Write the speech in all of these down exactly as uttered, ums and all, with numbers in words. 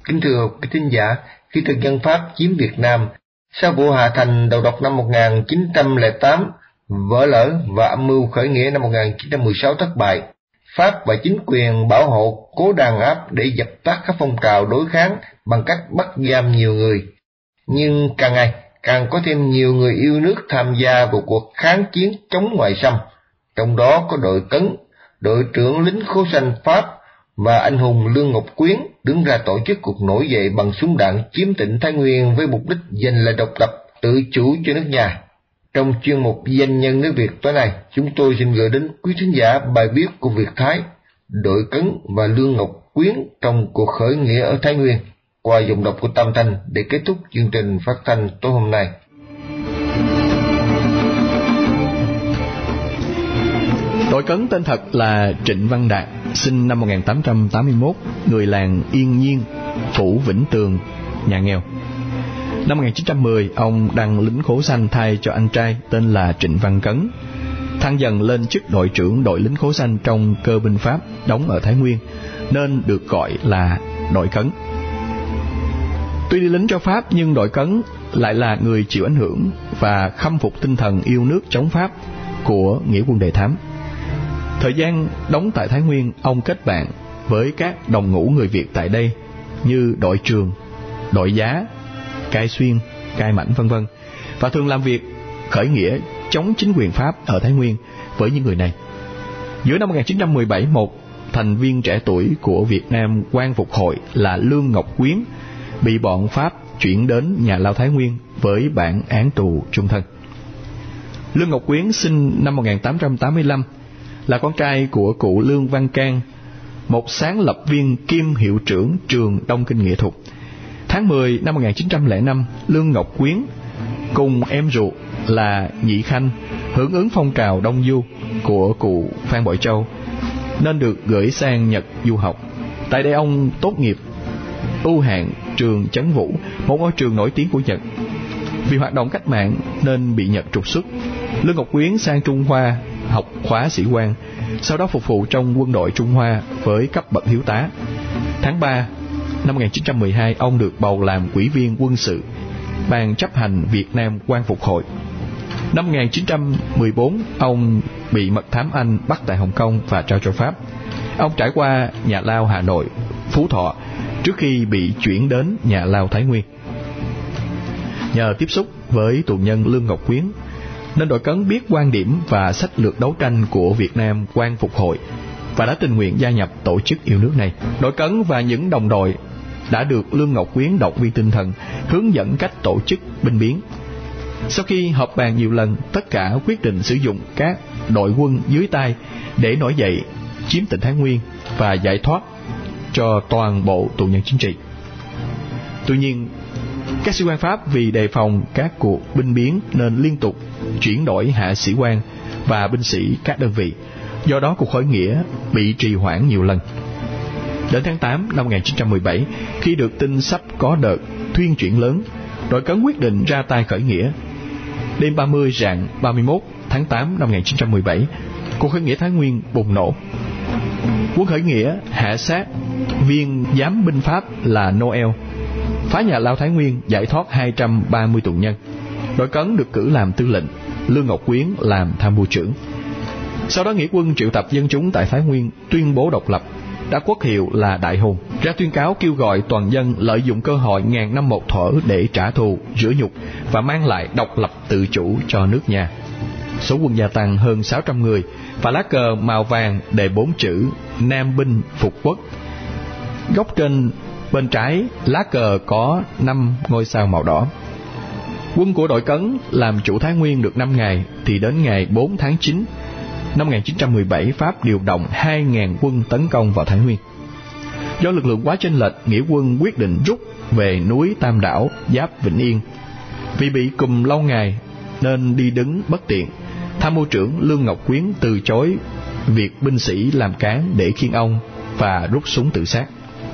Kính thưa quý thính giả, khi thực dân Pháp chiếm Việt Nam, sau vụ hạ thành đầu độc năm một nghìn chín trăm lẻ tám, vỡ lở và âm mưu khởi nghĩa năm một nghìn chín trăm mười sáu thất bại, Pháp và chính quyền bảo hộ cố đàn áp để dập tắt các phong trào đối kháng bằng cách bắt giam nhiều người. Nhưng càng ngày, càng có thêm nhiều người yêu nước tham gia vào cuộc kháng chiến chống ngoại xâm, trong đó có đội Cấn, đội trưởng lính khố xanh Pháp và anh hùng Lương Ngọc Quyến đứng ra tổ chức cuộc nổi dậy bằng súng đạn chiếm tỉnh Thái Nguyên với mục đích giành lại độc lập, tự chủ cho nước nhà. Trong chuyên mục Danh nhân nước Việt tối nay, chúng tôi xin gửi đến quý thính giả bài viết của Việt Thái, đội Cấn và Lương Ngọc Quyến trong cuộc khởi nghĩa ở Thái Nguyên, qua giọng đọc của Tam Thanh để kết thúc chương trình phát thanh tối hôm nay. Đội Cấn tên thật là Trịnh Văn Đạt, sinh năm một nghìn tám trăm tám mươi mốt, người làng Yên Nhiên, phủ Vĩnh Tường, nhà nghèo. Năm một nghìn chín trăm mười, ông đăng lính khố xanh thay cho anh trai tên là Trịnh Văn Cấn, thăng dần lên chức đội trưởng đội lính khố xanh trong cơ binh Pháp đóng ở Thái Nguyên, nên được gọi là đội Cấn. Tuy đi lính cho Pháp nhưng đội Cấn lại là người chịu ảnh hưởng và khâm phục tinh thần yêu nước chống Pháp của nghĩa quân Đề Thám. Thời gian đóng tại Thái Nguyên, ông kết bạn với các đồng ngũ người Việt tại đây như đội Trường, đội Giá, Cai Xuyên, Cai Mãnh vân vân, và thường làm việc khởi nghĩa chống chính quyền Pháp ở Thái Nguyên với những người này. Giữa năm một nghìn chín trăm mười bảy, một thành viên trẻ tuổi của Việt Nam Quang Phục Hội là Lương Ngọc Quyến bị bọn Pháp chuyển đến nhà lao Thái Nguyên với bản án tù chung thân. Lương Ngọc Quyến sinh năm một nghìn tám trăm tám mươi lăm, là con trai của cụ Lương Văn Can, một sáng lập viên kiêm hiệu trưởng trường Đông Kinh Nghệ Thuật. Tháng mười năm một nghìn chín trăm lẻ năm, Lương Ngọc Quyến cùng em ruột là Nhị Khanh hưởng ứng phong trào Đông Du của cụ Phan Bội Châu nên được gửi sang Nhật du học. Tại đây ông tốt nghiệp ưu hạng trường Chấn Vũ, một ngôi trường nổi tiếng của Nhật. Vì hoạt động cách mạng nên bị Nhật trục xuất. Lương Ngọc Quyến sang Trung Hoa học khóa sĩ quan, sau đó phục vụ trong quân đội Trung Hoa với cấp bậc thiếu tá. Tháng ba năm một nghìn chín trăm mười hai, ông được bầu làm ủy viên quân sự Ban chấp hành Việt Nam Quang Phục Hội. Năm một nghìn chín trăm mười bốn, ông bị mật thám Anh bắt tại Hồng Kông và trao cho Pháp. Ông trải qua nhà lao Hà Nội, Phú Thọ trước khi bị chuyển đến nhà lao Thái Nguyên. Nhờ tiếp xúc với tù nhân Lương Ngọc Quyến nên đội Cấn biết quan điểm và sách lược đấu tranh của Việt Nam Quang Phục Hội và đã tình nguyện gia nhập tổ chức yêu nước này. Đội Cấn và những đồng đội đã được Lương Ngọc Quyến động viên tinh thần, hướng dẫn cách tổ chức binh biến. Sau khi họp bàn nhiều lần, tất cả quyết định sử dụng các đội quân dưới tay để nổi dậy chiếm tỉnh Thái Nguyên và giải thoát cho toàn bộ tù nhân chính trị. Tuy nhiên, các sĩ quan Pháp vì đề phòng các cuộc binh biến nên liên tục chuyển đổi hạ sĩ quan và binh sĩ các đơn vị. Do đó cuộc khởi nghĩa bị trì hoãn nhiều lần. Đến tháng tám năm một nghìn chín trăm mười bảy, khi được tin sắp có đợt thuyên chuyển lớn, đội Cấn quyết định ra tay khởi nghĩa. Đêm ba mươi rạng ba mươi mốt tháng tám năm một nghìn chín trăm mười bảy, cuộc khởi nghĩa Thái Nguyên bùng nổ. Quân khởi nghĩa hạ sát viên giám binh Pháp là Noel, phá nhà lao Thái Nguyên, giải thoát hai trăm ba mươi tù nhân. Đội Cấn được cử làm tư lệnh, Lương Ngọc Quyến làm tham mưu trưởng. Sau đó nghĩa quân triệu tập dân chúng tại Thái Nguyên, tuyên bố độc lập, đã quốc hiệu là Đại Hùng, ra tuyên cáo kêu gọi toàn dân lợi dụng cơ hội ngàn năm một thuở để trả thù, rửa nhục và mang lại độc lập tự chủ cho nước nhà. Số quân gia tăng hơn sáu trăm người và lá cờ màu vàng đề bốn chữ Nam binh phục quốc. Góc trên bên trái lá cờ có năm ngôi sao màu đỏ. Quân của đội Cấn làm chủ Thái Nguyên được năm ngày thì đến ngày bốn tháng chín năm một nghìn chín trăm mười bảy, Pháp điều động hai nghìn quân tấn công vào Thái Nguyên. Do lực lượng quá chênh lệch, nghĩa quân quyết định rút về núi Tam Đảo giáp Vĩnh Yên. Vì bị cùm lâu ngày nên đi đứng bất tiện, tham mưu trưởng Lương Ngọc Quyến từ chối việc binh sĩ làm cán để khiêng ông và rút súng tự sát.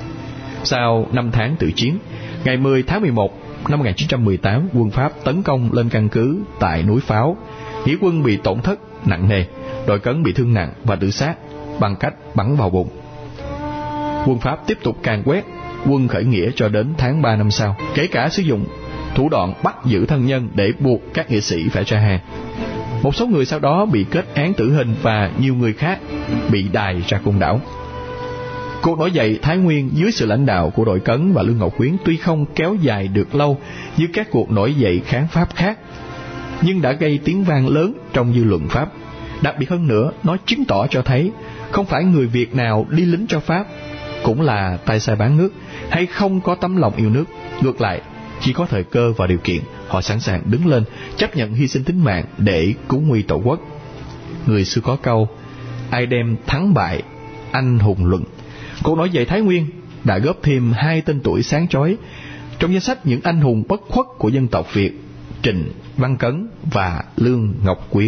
Sau năm tháng tự chiến, ngày mười tháng mười một năm một nghìn chín trăm mười tám, quân Pháp tấn công lên căn cứ tại núi Pháo. Nghĩa quân bị tổn thất nặng nề, đội Cấn bị thương nặng và tự sát bằng cách bắn vào bụng. Quân Pháp tiếp tục càn quét quân khởi nghĩa cho đến tháng ba năm sau, kể cả sử dụng thủ đoạn bắt giữ thân nhân để buộc các nghĩa sĩ phải trả hàng. Một số người sau đó bị kết án tử hình và nhiều người khác bị đày ra côn đảo. Cuộc nổi dậy Thái Nguyên dưới sự lãnh đạo của Đội Cấn và Lương Ngọc Quyến tuy không kéo dài được lâu như các cuộc nổi dậy kháng Pháp khác, nhưng đã gây tiếng vang lớn trong dư luận Pháp. Đặc biệt hơn nữa, nó chứng tỏ cho thấy không phải người Việt nào đi lính cho Pháp cũng là tay sai bán nước hay không có tấm lòng yêu nước. Ngược lại, chỉ có thời cơ và điều kiện, họ sẵn sàng đứng lên chấp nhận hy sinh tính mạng để cứu nguy tổ quốc. Người xưa có câu, ai đem thắng bại anh hùng luận. Cuộc nổi dậy Thái Nguyên đã góp thêm hai tên tuổi sáng chói trong danh sách những anh hùng bất khuất của dân tộc Việt: Trịnh Văn Cấn và Lương Ngọc Quyến.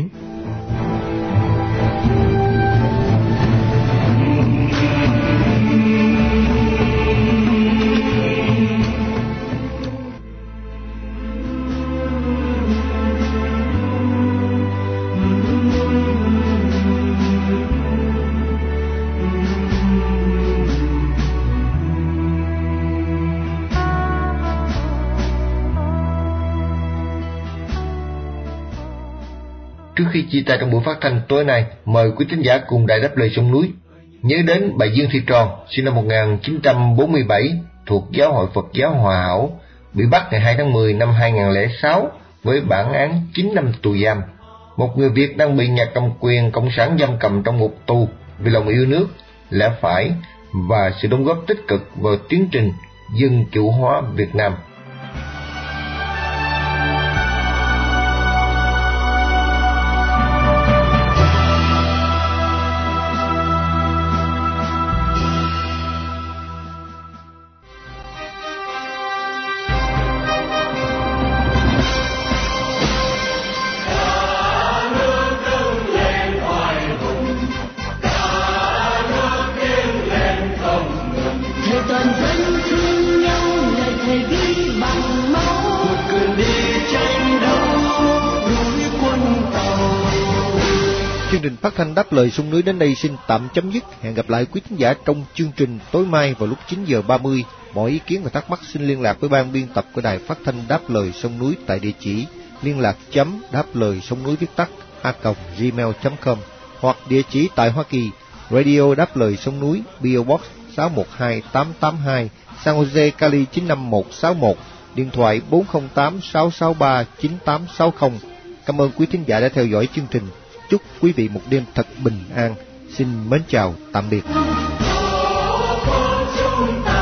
Trước khi chia tay trong buổi phát thanh tối nay, mời quý thính giả cùng Đài Đáp Lời Sông Núi nhớ đến bà Dương Thị Tròn, sinh năm một nghìn chín trăm bốn mươi bảy, thuộc Giáo hội Phật giáo Hòa Hảo, bị bắt ngày hai tháng mười năm hai nghìn không trăm lẻ sáu với bản án chín năm tù giam. Một người Việt đang bị nhà cầm quyền cộng sản giam cầm trong ngục tù vì lòng yêu nước, lẽ phải và sự đóng góp tích cực vào tiến trình dân chủ hóa Việt Nam. Chương trình phát thanh Đáp Lời Sông Núi đến đây xin tạm chấm dứt. Hẹn gặp lại quý khán giả trong chương trình tối mai vào lúc chín giờ ba mươi. Mọi ý kiến và thắc mắc xin liên lạc với ban biên tập của Đài Phát thanh Đáp Lời Sông Núi tại địa chỉ liên lạc chấm đáp lời sông núi viết tắt a còng gmail chấm com hoặc địa chỉ tại Hoa Kỳ, Radio Đáp Lời Sông Núi, pê ô Box sáu một hai tám tám hai, San Jose, Cali chín năm một sáu một, điện thoại bốn không tám sáu sáu ba chín tám sáu không. Cảm ơn quý thính giả đã theo dõi chương trình. Chúc quý vị một đêm thật bình an. Xin mến chào, tạm biệt.